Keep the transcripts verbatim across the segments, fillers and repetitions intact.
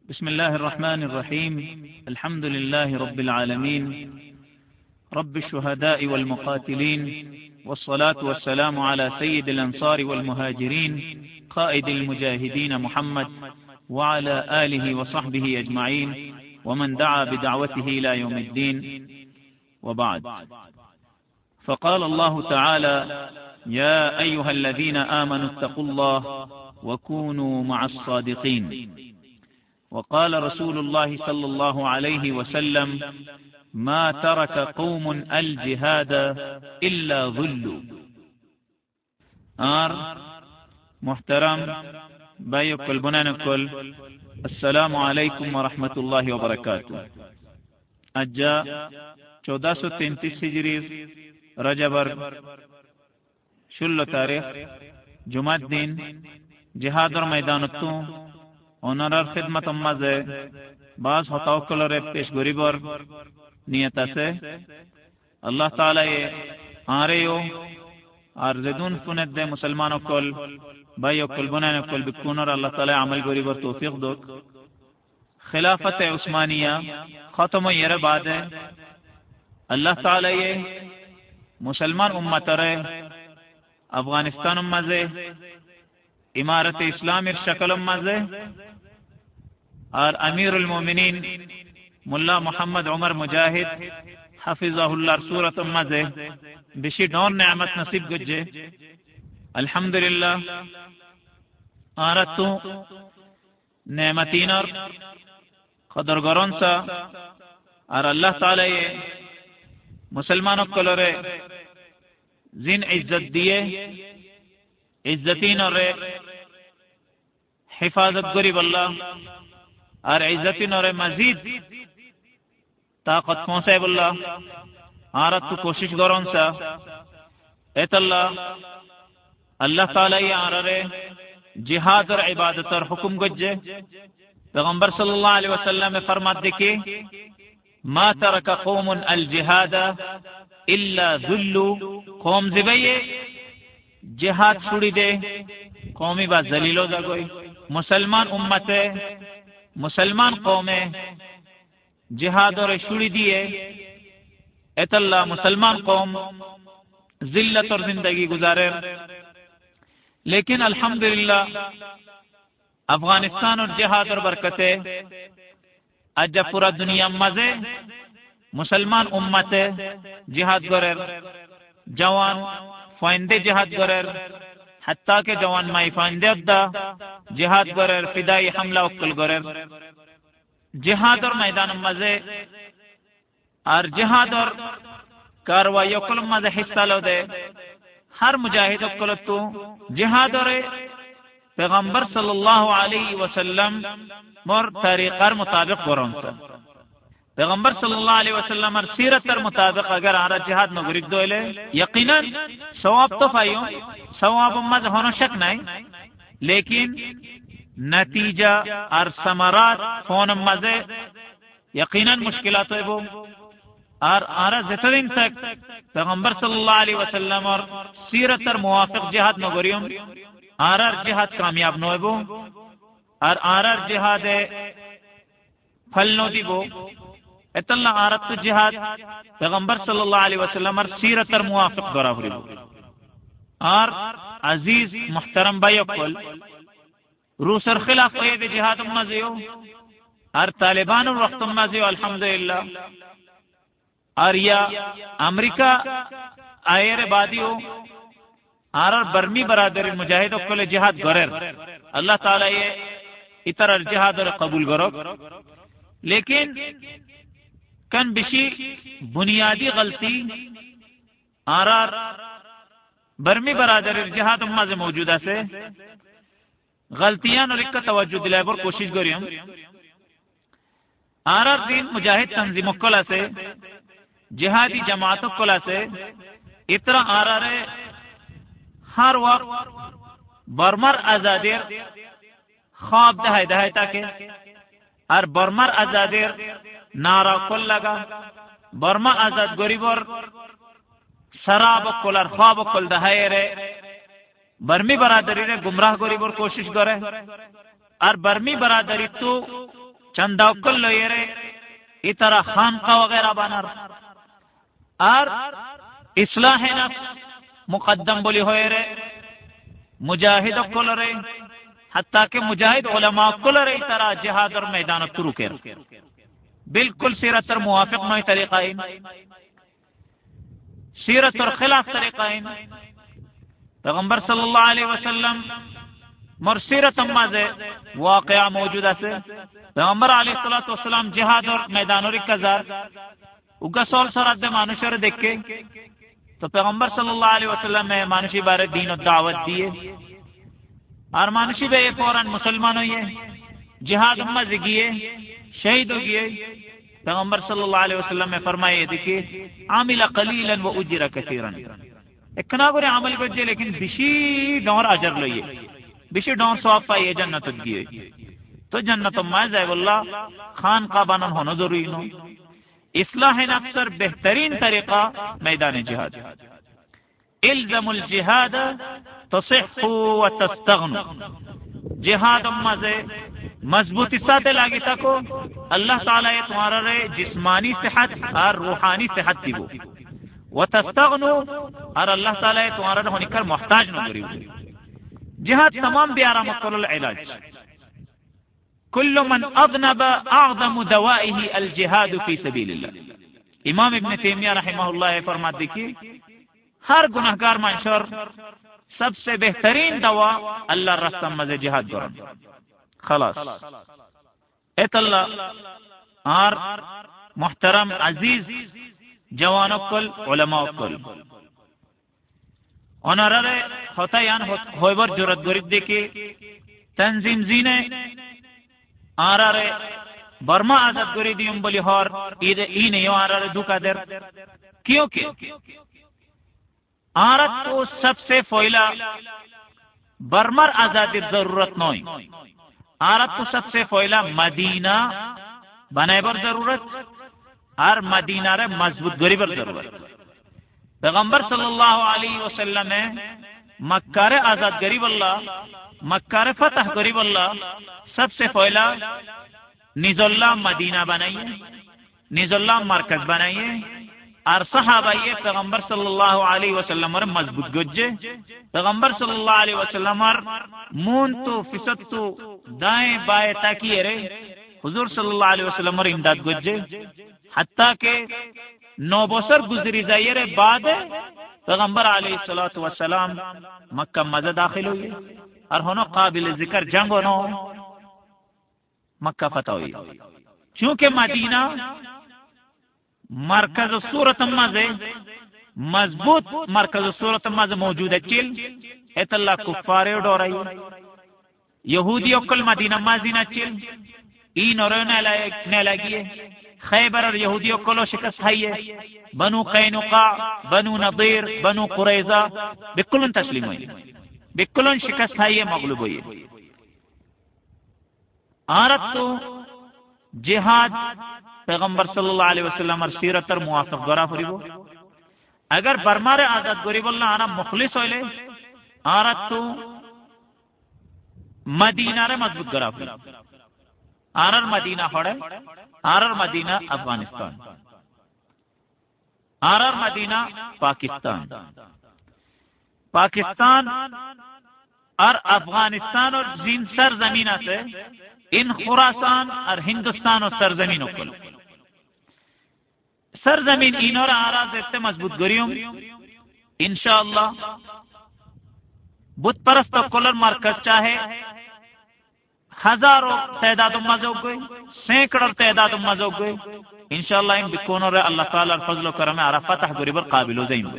بسم الله الرحمن الرحيم. الحمد لله رب العالمين رب الشهداء والمقاتلين، والصلاة والسلام على سيد الأنصار والمهاجرين قائد المجاهدين محمد وعلى آله وصحبه أجمعين ومن دعا بدعوته إلى يوم الدين، وبعد. فقال الله تعالى: يا أيها الذين آمنوا اتقوا الله وكونوا مع الصادقين. وقال رسول الله صلى الله عليه وسلم: ما ترك قوم الجهاد إلا ظلوا. آر محترم بھائیو کل بنان کل، السلام علیکم ورحمۃ اللہ وبرکاتہ. اجا چودہ سو تینتیس ہجری رجبر شلو تاریخ جمعہ دین جہاد اور میدان تو অনারার খেদমত মাঝে বাস হতাওকলরে পেশ গরিবর নিয়ত আছে আল্লাহ তাআলা এ আরেও আর জেদুন ফুনের দে মুসলমান অকল ভাই অকল বনান অকল বিকুনর আল্লাহ তাআলা আমল গরিবর তৌফিক দক. খিলাফত উসমানিয়া খতম এর বাদে আল্লাহ তাআলা এ মুসলমান উম্মতরে আফগানিস্তান মাঝে ইমারত ইসলামের শকল মাঝে আর আমিরুল মুমিনিন মোল্লা মোহাম্মদ ওমর মুজাহিদ হাফিজাহুল্লাহর সূরত মাঝে বেশি ডর নেয়ামত নসিব গজ্জে আলহামদুলিল্লাহ. আর তো নেয়ামতিনর কদর গরনসা আর আল্লাহ তাআলা এ মুসলমানক কলরে জিন ইজ্জত দিয়ে ইজ্জতিনরে হেফাজত করিব আল্লাহ আর ইজ্জতিনরে মজিদ তাকত পৌঁছাইব আল্লাহ. আর তো কোশিশ করনসা এতাল্লাহ আল্লাহ তাআলা ইয়ারে জিহাদ আর ইবাদতর হুকুম গজ্জে পেগম্বর সাল্লাল্লাহু আলাইহি ওয়াসাল্লাম ফরমাত দেখি মা তারাকা কওমুন আল জিহাদ ইল্লা যুল্লু. কওম জিবাইয়ে জিহাদ ছুড়ি দে কওমি বা জলিলো জাগই. মুসলমান উম্মতে মুসলমান কওমে জিহাদরে ছুড়ি দিয়ে এতাল্লাহ মুসলমান কওম জিল্লতর জিন্দগি গুজারে. लेकिन अल्हम्दुलिल्लाह अफगानिस्तान और जिहाद और बरकते आज पूरा दुनिया मजे मुसलमान उम्मते जिहाद गरेर जवान फाइंदे जिहाद गरेर हत्ता के जवान माई फाइंदे अद्दा जिहाद गरेर फिदाई हमला उकल गरेर जिहाद और मैदान मजे और जिहाद और कारवाई उकल मजे हिस्सा लो दे हर मुजाहिद उकल तो जिहाद और पैगंबर सल्लल्लाहु अलैहि वसल्लम मोर तरीक़ार मुताबिक गरंसा पैगंबर सल्लल्लाहु अलैहि वसल्लम और सीरतर मुताबिक अगर आरा जिहाद में गरीब दोले यकीनन सवाब तो पाइयो सवाब मज होना शक नहीं, लेकिन नतीजा और समरात फोन मजे यकीनन मुश्किलात है वो. और आरा जितने तक पैगंबर सल्लल्लाहु अलैहि वसल्लम और सीरतर मुवाफिक जिहाद में गरीम आरा जिहाद कामयाब न हो और आरा जिहाद फल न दिबो एतल्ला आरत जिहाद पैगंबर सल्लल्लाहु अलैहि वसल्लम और सीरतर मुवाफिक बराबरी और अजीज मुहतरम भाईयों रूसर खिलाफ ये जिहाद मजियो और तालिबान वक्त मजियो अल्हम्दुलिल्लाह. और या अमेरिका आयर बादियो और बर्मी बरादरी मुजाहिदों को ले जिहाद गरेर अल्लाह ताला ये इतर जिहाद और कबूल करो. लेकिन कन बिशी बुनियादी गलती आर बर्मी बरादरी जिहाद उम्मा से मौजूदा से गलतियां और इक्का तवज्जो दिलाए पर कोशिश करियो. आर दिन मुजाहिद तंजीम कोला से जिहादी जमातों कोला से इतना आर हर वक्त बर्मर आजादेर ख्वाब दहाय दहाय ताके और बर्मर आजादेर नारा कोल लगा बर्मा आजाद गरीबर शराब कोलार ख्वाब कोल दहाय रे बर्मी बरादरी रे गुमराह गरीबर कोशिश करे और बर्मी बरादरी तो چندہ کل یرے اترا خانقہ وغیرہ بنر اور اصلاح نفس مقدم بولی ہوئے رے مجاہد کل رے حتیٰ کہ مجاہد علماء کل رے اترا جہاد اور میدان ترو کر بالکل سیرت اور موافق نوی طریقائن سیرت اور خلاف طریقائن پیغمبر صلی اللہ علیہ وسلم مر سیرت امازے واقعہ موجودہ سے پیغمبر علیہ الصلوۃ والسلام جہاد اور میدان اور کزار اگا سول سراد مانوشر دیکھ کے تو پیغمبر صلی اللہ علیہ وسلم میں مانوشی بارے دین و دعوت دیے اور مانوشی بے فوراً مسلمان ہوئے جہاد اماز گئے شہید ہو گئے پیغمبر صلی اللہ علیہ وسلم میں فرمائے دیکھیے عامل قلیلا و اجر کثیرا اکنا گرے عمل بجے لیکن بشی ڈور اجر لئیے بشی ڈور ثواب پائیے جنت دیے تو جنت ما جائے واللہ خان کا بنن ہونا ضروری نو اصلاح نفس بہترین طریقہ میدان جہاد الزم الجہاد تصح و تستغن جہاد اما سے مضبوطی ساتھ لاگی تکو اللہ تعالیٰ تمہارا رہے جسمانی صحت اور روحانی صحت دی وہ وتستغنو اور اللہ تعالیٰ تمہارا رہے ہونے کر محتاج نہ کری جہاد تمام بیارہ مقتل العلاج کل من اذنب اعظم دوائه الجہاد فی سبیل اللہ امام ابن تیمیہ رحمہ اللہ فرماتے دیکھیے ہر گناہگار منشور سب سے بہترین دوا اللہ رستہ مزے جہاد کرن خلاص ایت اللہ اور محترم عزیز جوانوں کل علماء کل انہارے ہوتا یان ہوئی بر جرد گرد دیکھی تنظیم زینے آرارے برما آزاد گری دیم بلی ہور اید این یو آرارے دھوکا در کیونکہ آرات کو سب سے فویلا برمر آزادی ضرورت نوئی آرات کو سب سے فویلا مدینہ بنائے بر ضرورت اور مدینہ رے مضبوط گری بر ضرورت پیغمبر صلی اللہ علیہ وسلم مکہ رے آزاد گریب اللہ مکہ رے فتح گریب اللہ سب سے پہلا نز اللہ مدینہ بنائیے نز اللہ مرکز بنائیے اور صحابہ پیغمبر صلی اللہ علیہ وسلم اور مضبوط گجے پیغمبر صلی اللہ علیہ وسلم اور مون تو فسد تو دائیں بائیں تاکیے رے حضور صلی اللہ علیہ وسلم اور امداد گجے حتیٰ کہ نو بسر گزری جائیے بعد پیغمبر علیہ الصلوۃ والسلام مکہ مزہ داخل ہوئی اور ہنو قابل ذکر جنگ ہونو مکہ فتح ہوئی چونکہ مدینہ مرکز صورت مزے مضبوط مرکز صورت مزے موجود ہے چل ایت اللہ کفارے ڈورائی یہودی اکل مدینہ مازینہ چل این اور نے لگیے خیبر اور یہودیوں کلو شکست ہے بنو قینقاع بنو نضیر بنو قریظہ بکلن تسلیم ہوئی بکلن شکست ہے مغلوب ہوئی آرت تو جہاد پیغمبر صلی اللہ علیہ وسلم اور سیرت اور موافق گرا فریبو اگر برمار آزاد گریب اللہ آنا مخلص ہوئے آرت تو مدینہ رے مضبوط گرا فریبو آرر مدینہ ہوڑے آرر مدینہ افغانستان آرر مدینہ پاکستان پاکستان اور افغانستان اور جن سرزمینہ سے ان خراسان اور ہندوستان اور سرزمینوں کو سرزمین ان اور آراز اتنے مضبوط گریوں انشاءاللہ بت پرست کلر مرکز چاہے ہزاروں تعداد مزو گئے سینکڑوں تعداد مزو گئے انشاءاللہ ان بکونوں رہے اللہ تعالیٰ فضل و کرم آرہ فتح گریبر قابل ہو زین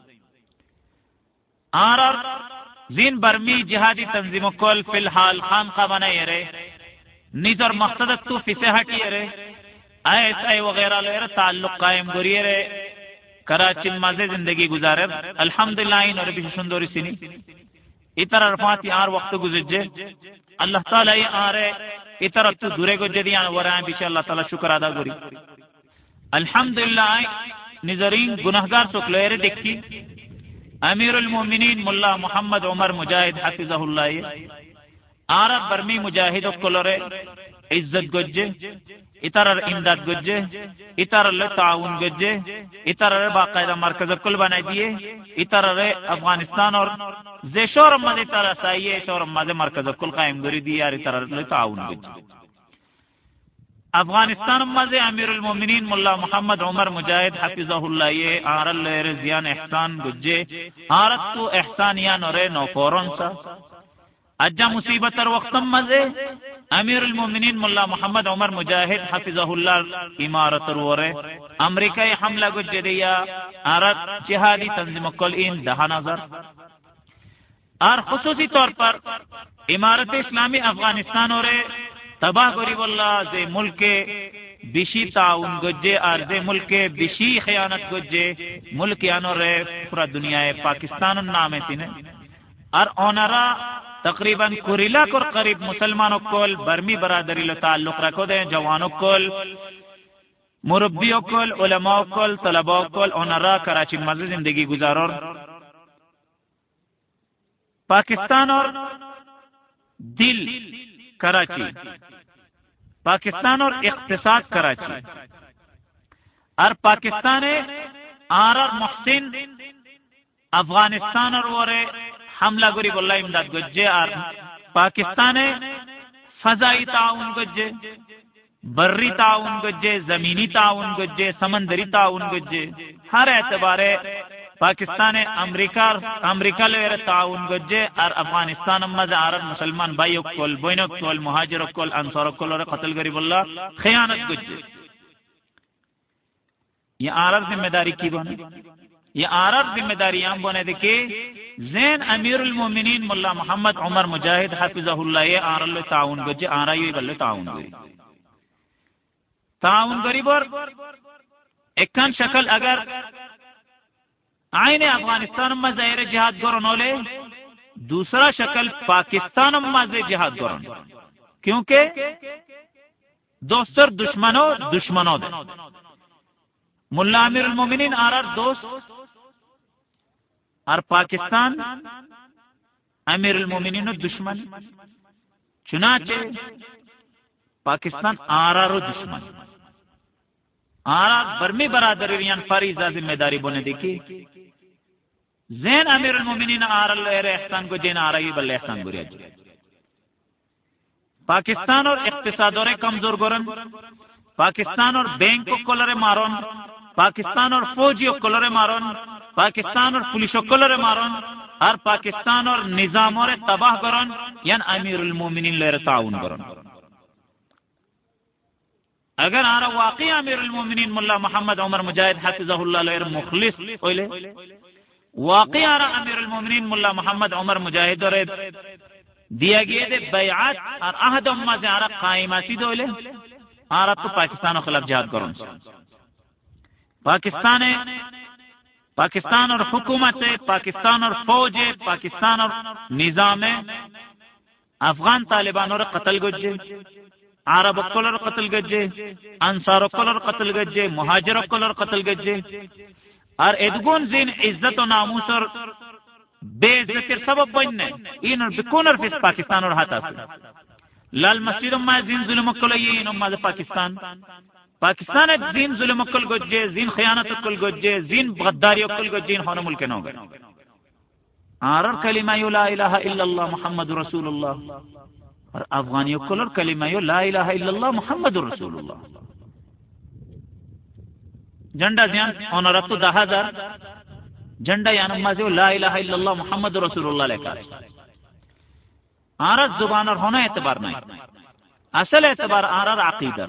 آرہ زین برمی جہادی تنظیم کل فی الحال خانقہ بنائے رہے نیزر مقصد تو فیسے ہٹیے رہے ایس آئی وغیرہ لے رہے تعلق قائم گریے رہے کراچی مزے زندگی گزارے الحمدللہ ان اور بھی سندوری سنی اتر عرفات یار وقت گزر جے اللہ تعالیٰ یہ آ رہے اتر تو دورے کو جدی آنے ورائیں بیشہ اللہ تعالیٰ شکر ادا گری الحمدللہ نظرین گناہگار سکلوئے دیکھی امیر المومنین ملا محمد عمر مجاہد حفظہ اللہ عرب برمی مجاہد کلورے عزت گجے اترر امداد گجے اترر تعاون گجے اترر باقاعدہ مرکز کل بنائی دیے اترر افغانستان اور زی شور مدی طرح سائیے شور مدی مرکز کل قائم گری دی یار اترر تعاون گجے افغانستان مدی امیر المومنین ملا محمد عمر مجاہد حفظہ اللہ یہ آرل رضیان احسان گجے آرت تو احسانیان اور نو فورن سا اجا مصیبت اور وقتم مزے امیر المومنین ملا محمد عمر مجاہد حفظہ اللہ امارت رورے امریکہ حملہ گجے دیا آرت جہادی تنظیم کل این دہا نظر اور خصوصی طور پر امارت اسلامی افغانستان اور تباہ گریب اللہ زی ملک بشی تعاون گجے اور زی ملک بشی خیانت گجے ملک یانو رے پورا دنیا پاکستان نام تینے اور اونرا تقریباً کوری لاکھ اور قریب مسلمانوں کول برمی برادری لو تعلق رکھو دیں جوانوں کول مربیوں کول علماء کول طلباء کول اونرا کراچی مزے زندگی گزارور پاکستان اور دل کراچی پاکستان اور اقتصاد کراچی اور پاکستان آر اور محسن افغانستان اور وورے حملہ گریب اللہ امداد گجے اور پاکستان فضائی تعاون گجے بری تعاون گجے زمینی تعاون گجے سمندری تعاون گجے ہر اعتبار پاکستان امریکہ امریکہ لے تعاون گجے اور افغانستان مز عرب مسلمان بھائی کول بہنوں کول مہاجر کول انصار کول اور قتل گریب اللہ خیانت گجے یہ عرب ذمہ داری کی بنے یہ عرب ذمہ داری ہم بنے دیکھے زین امیر المومنین ملا محمد عمر مجاہد حفظہ اللہ یہ آرل تعاون گجے آرہ یہ بلے تعاون گری تعاون گریب اور ایکن شکل اگر آئین افغانستان میں ظاہر جہاد گرنو لے دوسرا شکل پاکستان میں جہاد گرن کیونکہ دوستر دشمنوں دشمنوں دے ملا امیر المومنین آرار دوست اور پاکستان امیر المومنین دشمن چنانچہ پاکستان آرارو دشمن آرار برمی برادریان فریضہ ذمہ داری بنے دیکھی زین امیر المومنین آرال احسان کو جین آرائی بل احسان گریا جی پاکستان اور اقتصاد اور کمزور گرن پاکستان اور بینک کو کلر مارون پاکستان اور فوجی کو کلر مارون پاکستان اور پولیس کو کلر مارون اور پاکستان اور نظام اور تباہ کرن یعنی امیر المومنین لہر تعاون کرن اگر آرہ واقعی امیر المومنین ملا محمد عمر مجاہد حفظہ اللہ لہر مخلص ہوئے واقعی آرہ امیر المومنین ملا محمد عمر مجاہد اور دیا گئے دے بیعات اور عہد امہ سے آرہ قائماتی دولے آرہ تو پاکستان خلاف جہاد کرن پاکستان پاکستان اور حکومت پاکستان اور فوج پاکستان اور نظام افغان طالبان اور قتل گجے عرب کلر قتل گجے انصار کلر قتل گجے مہاجر کلر قتل گجے اور ادگون زین عزت و ناموس اور بے عزت سبب بننے این بکونر فیس پاکستان اور ہاتھا سے لال مسجد امہ زین ظلم کلی این امہ پاکستان پاکستان زین ظلم کل گجے زین خیانت کل گجے زین غداری کل گجے ہون ملک نو گئے آرر کلمہ لا الہ الا اللہ محمد رسول اللہ اور افغانی کلر کلمہ لا الہ الا اللہ محمد رسول اللہ جنڈا زیان اونرتو دہ ہزار جنڈا یعنی مازیو لا الہ الا اللہ محمد رسول اللہ لکھا آرر زبان اور ہونا اعتبار نہیں اصل اعتبار آرر عقیدہ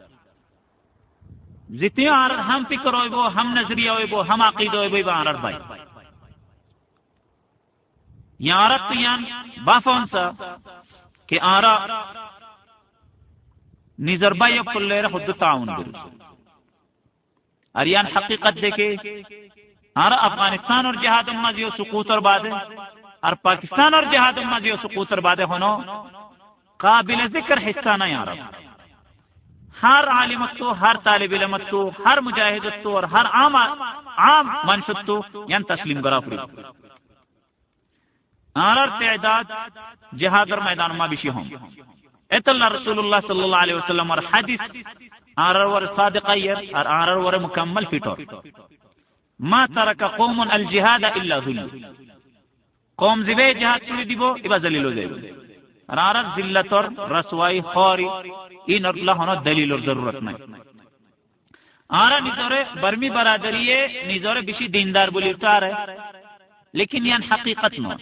جتنی آرر ہم فکر ہوئے بو ہم نظریہ ہوئے بو ہم عقیدہ ہوئے بو آرر بھائی یہ آرر تو یعنی بافون سا کہ آرہ نیزر بائی اکل لے رہا خود تعاون درست اریان حقیقت دیکھے آرہ افغانستان اور جہاد امازی و سقوط اور بعد اور پاکستان اور جہاد امازی و سقوط اور بعد ہونو قابل ذکر حصہ نہیں آرہ ہر عالمت تو ہر طالب علمت تو ہر مجاہدت تو اور ہر عام عام منشد تو یعنی تسلیم گرا پری آرر تعداد جہاد اور میدان ما بشی ہوں اتلا رسول اللہ صلی اللہ علیہ وسلم اور حدیث آرر ور صادق ایر اور آرر ور مکمل فیٹور ما ترک قوم الجهاد الا ذل قوم زبے جہاد چلی دیبو ایبا ذلیل ہو دیبو اور آرر ذلت اور رسوائی خواری این اللہ ہونا دلیل اور ضرورت نہیں آرہ نزورے برمی برادریے نزورے بشی دیندار بولی اتار ہے لیکن یان حقیقت نو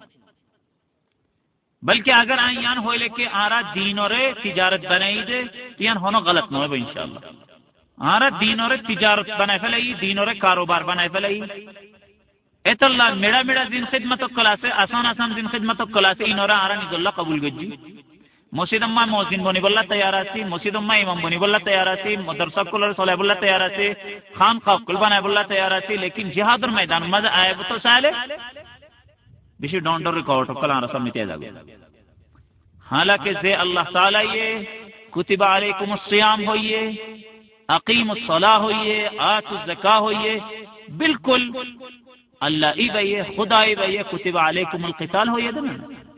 بلکہ اگر آئیں یان ہوئے لے کہ آرہ دین اور تجارت بنائی دے تو یان ہونا غلط نو ہے انشاءاللہ آرہ دین اور تجارت بنائے فلائی دین اور کاروبار بنائے فلائی ایت اللہ میڑا میڑا دین خدمت و کلاسے آسان آسان دین خدمت و کلاسے ان اور آرہ نز اللہ قبول گجی مسجد اما موزین بنی بلّہ تیار آسی مسجد اما امام بنی بلّہ تیار آسی مدرسہ کل صلی بلّہ تیار آسی خان خواب کل بنائے بلّہ تیار آسی لیکن جہاد اور میدان مزہ آئے تو سالے بشی ڈونٹر ریکارڈ کل آرہ سب میتے جاگے حالانکہ زی اللہ تعالیٰ یہ کتب علیکم الصیام ہوئیے اقیم الصلاح ہوئیے آت الزکاہ ہوئیے بالکل اللہ ای بھئیے خدا ای بھئیے کتب علیکم القتال ہوئیے دن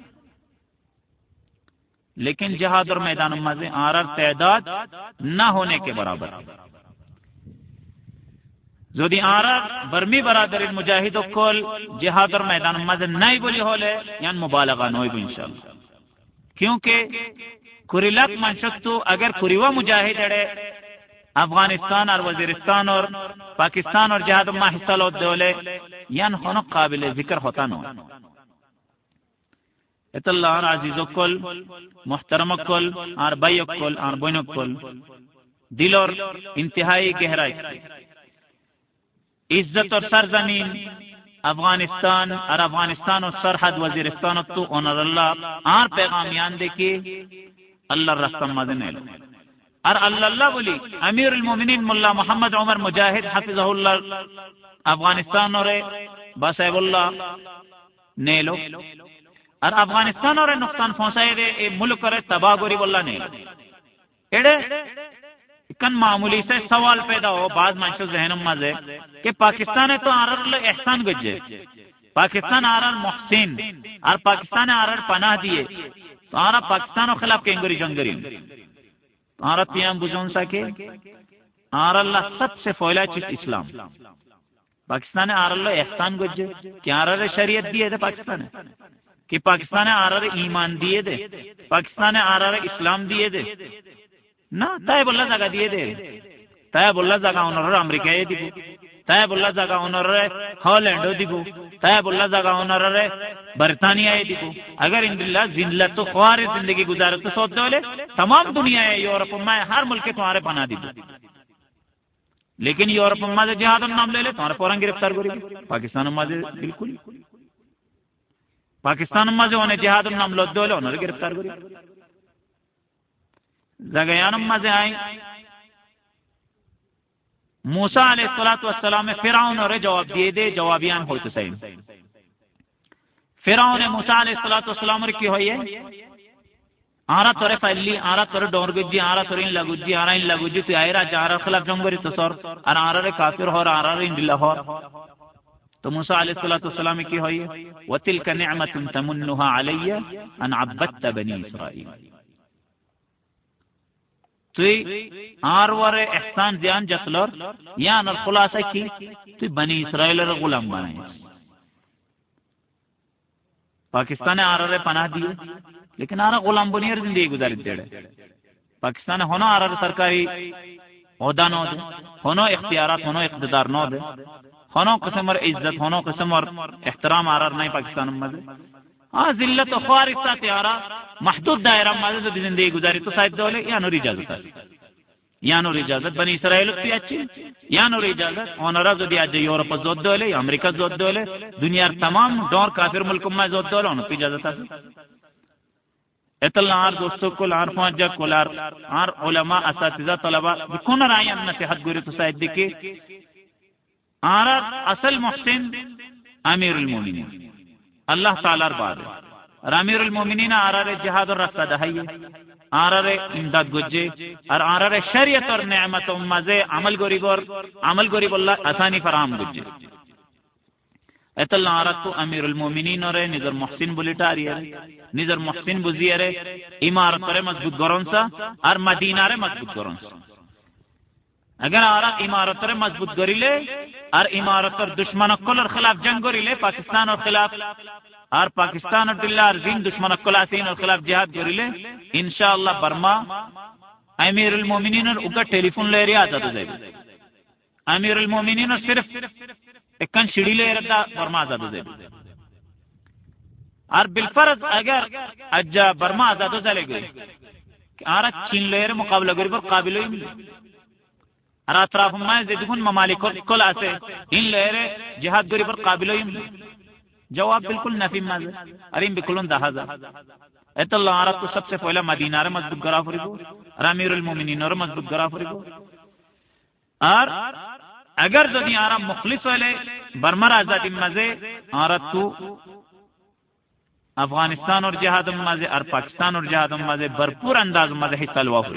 لیکن جہاد اور میدان مزے آرر تعداد نہ ہونے کے برابر زودی آرر برمی برادر مجاہد کل جہاد اور میدان مزے نہیں بولی ہولے یعنی مبالغہ نوئی بو انشاءاللہ کیونکہ کریلک منشکتو اگر کریوہ مجاہد اڑے افغانستان اور وزیرستان اور پاکستان اور جہاد ما حصہ لو دولے یعنی خونق قابل ذکر ہوتا نو ات اللہ اور عزیز کل محترم کل اور بھائی کل اور بہن کل دل اور انتہائی گہرائی عزت اور سرزمین افغانستان اور افغانستان اور سرحد وزیرستان تو انر اللہ اور پیغام یان دے کے اللہ رستہ مدن لو اور اللہ اللہ بولی امیر المومنین ملا محمد عمر مجاہد حفظہ اللہ افغانستان اور بسیب اللہ نیلو اور افغانستان اور نقصان پہنچائے دے اے ملک اور تباہ گوری بولنا نہیں ایڈے کن معمولی سے سوال پیدا ہو بعض منشو ذہنم مزے کہ پاکستان ہے تو آرر اللہ احسان گجے پاکستان آرر محسن اور پاکستان آرر پناہ دیے تو آرہ پاکستان و خلاف کینگوری جنگرین تو آرہ پیام بجون سکے آرہ اللہ سب سے فولا چیز اسلام پاکستان آرہ اللہ احسان گجے کہ آرہ شریعت دیے دے پاکستان ہے کہ پاکستان آرہ ایمان دیے دے پاکستان آرہ اسلام دیے دے نا تائب اللہ جگہ دیے دے تائب اللہ جگہ انہر امریکہ دیبو تائب اللہ جگہ انہر ہالینڈ دیبو تائب اللہ جگہ انہر برطانیہ دیبو اگر اندلہ زندلت تو خوار زندگی گزارے تو سوچ دولے تمام دنیا ہے یورپ میں ہر ملک تمہارے پناہ دیبو لیکن یورپ میں سے جہاد نام لے لے تمہارے فوراں گرفتار کری پاکستان میں سے بالکل پاکستان میں سے انہیں جہاد نام لو دولے انہوں گرفتار کری زگیانم مزے آئیں موسیٰ علیہ السلام فرعون اور جواب دیے دے جوابیان ہوئی تو صحیح فرعون موسیٰ علیہ السلام کی ہوئی ہے آرہ تورے فیلی آرہ تورے ڈور گجی آرہ تورے ان لگوجی آرہ ان لگوجی تو آئی راجہ آرہ خلاف جنگوری تصور اور آرہ کافر ہو اور آرہ ان دلہ ہو تو موسیٰ علیہ السلام کی ہوئی ہے وَتِلْكَ نِعْمَةٌ تَمُنُّهَا عَلَيَّ أَنْ عَبَّدْتَ بَنِي إِسْرَائِيلَ توی آرور احسان زیان جسلور یا نر خلاصہ کی توی بنی اسرائیل را غلام بنائی پاکستان آرور پناہ دیئے لیکن آرہ غلام بنی را زندگی گزاری دیڑے پاکستان ہونو آرور سرکاری عہدہ نو دے ہونو اختیارات ہونو اقتدار نو دے ہونو قسم اور عزت ہونو قسم اور احترام آرور نہیں پاکستان میں دے ہاں ذلت و خوار اس ساتھ آرہ محدود دائرہ مازے تو زندگی گزاری تو صاحب دولے یا نور اجازت ہے یا نور اجازت بنی اسرائیل کی اچھی یا نور اجازت اونرہ زودی آج یورپ زود دولے یا امریکہ زود دولے دنیا تمام دور کافر ملکوں میں زود دولے انہوں کی اجازت ہے اتلنا آر دوستوں کل آر فانجا کل آر آر علماء اساتذہ طلبہ بکون رائیں انہ سے حد گوری تو صاحب دیکھے آرہ اصل محسن امیر المومنین اللہ تعالیٰ بعد اور امیر المومنین آرار جہاد اور رفتہ دہائی آرار امداد گجے اور آرار شریعت اور نعمت و مزے عمل گوری گور عمل گوری باللہ آسانی فراہم گجے اتل نارت امیر المومنین اور نظر محسن بلیٹاری ہے نظر محسن بزیر امارت رے مضبوط گرون سا اور مدینہ رے مضبوط گرون سا اگر آرا امارت رے مضبوط گری لے اور امارت اور دشمن کل اور خلاف جنگ گری لے پاکستان اور خلاف اور پاکستان اور دلہ اور زین دشمن کل آسین اور خلاف جہاد گری لے انشاءاللہ برما امیر المومنین اور اگا ٹیلی فون لے رہی آزاد ہو جائے گی امیر المومنین اور صرف ایکن شڑی لے رہتا برما آزاد ہو جائے گی اور بالفرض اگر اجا برما آزاد ہو جائے گی آرا چین لے رہے مقابلہ گری پر قابل ہوئی ملے اور اطراف میں زدگون ممالک کل آسے ان لے رہے جہاد گری پر قابل ہوئی ملے جواب بالکل نفی مازے ارین بکلون دہازا ایت اللہ عرب کو سب سے پہلا مدینہ رہ مضبوط گرا فری کو اور امیر المومنین اور مضبوط گرا فری کو اور اگر زدی آرام مخلص والے برمر آزادی مزے آرات تو افغانستان اور جہاد مزے اور پاکستان اور جہاد مزے بھرپور انداز مزے حصہ لوا فری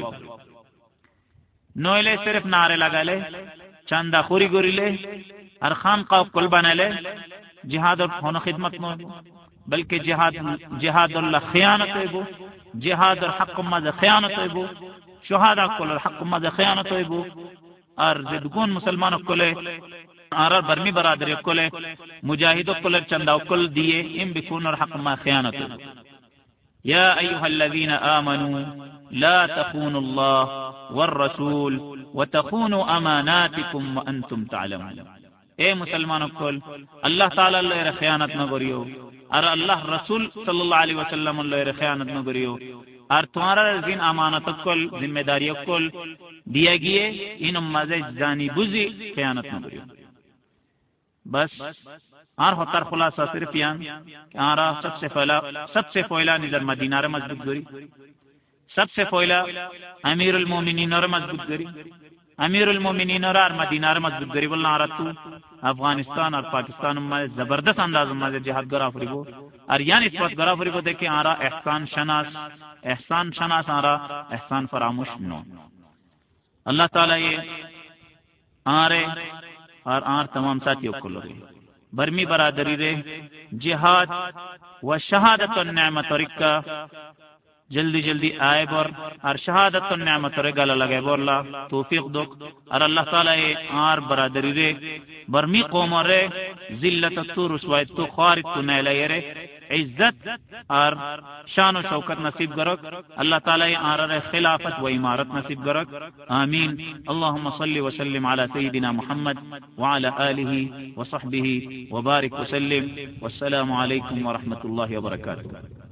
نوئلے صرف نعرے لگا لے چاندہ خوری گوری لے اور خان قوف کل بنا لے جہاد اور خون خدمت میں بلکہ جہاد جہاد اللہ خیانت ہے وہ جہاد اور حق مز خیانت ہے وہ شہادہ کل اور حق مز خیانت ہے وہ اور زدگون مسلمانوں کو لے اور برمی برادری کو لے مجاہدوں کو لے چندہ کل دیے ام بکون اور حق ما خیانت ہے یا ایها الذین آمنوا لا تخونوا اللہ والرسول وتخونوا اماناتکم وانتم تعلمون اے مسلمانوں کو اللہ تعالی اللہ خیانت نہ کریو اور اللہ رسول صلی اللہ علیہ وسلم اللہ خیانت نہ کریو اور تمہارا دین امانت کل ذمہ داری کل دیا گئے ان مزے جانی بوزی خیانت نہ کریو بس اور ہوتر خلاصہ صرف یان کہ آرا سب سے پہلا سب سے پہلا نظر مدینہ رہ مضبوط گری سب سے پہلا امیر المومنین اور مضبوط گری امیر المومنین اور مدینہ رہ مضبوط گری بولنا آرہ تو افغانستان اور پاکستان میں زبردست انداز میں جہاد گرا فریبو اور یعنی اس وقت گرا فریبو دیکھیں آرہ احسان شناس احسان شناس آرہ احسان فراموش نو اللہ تعالیٰ یہ آرے اور آر تمام ساتھیوں کو لگے برمی برادری رے جہاد و شہادت و نعمت و رکا جلدی جلدی آئے بور اور شہادت و نعمت و گلا لگے بور اللہ توفیق دو اور اللہ تعالیٰ آر برادری رے برمی قوم رے ذلت تو رسوایت تو خوارت تو نیلے رے عزت اور شان و شوکت نصیب کرک اللہ تعالیٰ آر رے خلافت و امارت نصیب کرک آمین اللہم صلی وسلم علی سیدنا محمد وعلی آلہ وصحبہ وبارک وسلم والسلام علیکم ورحمۃ اللہ وبرکاتہ.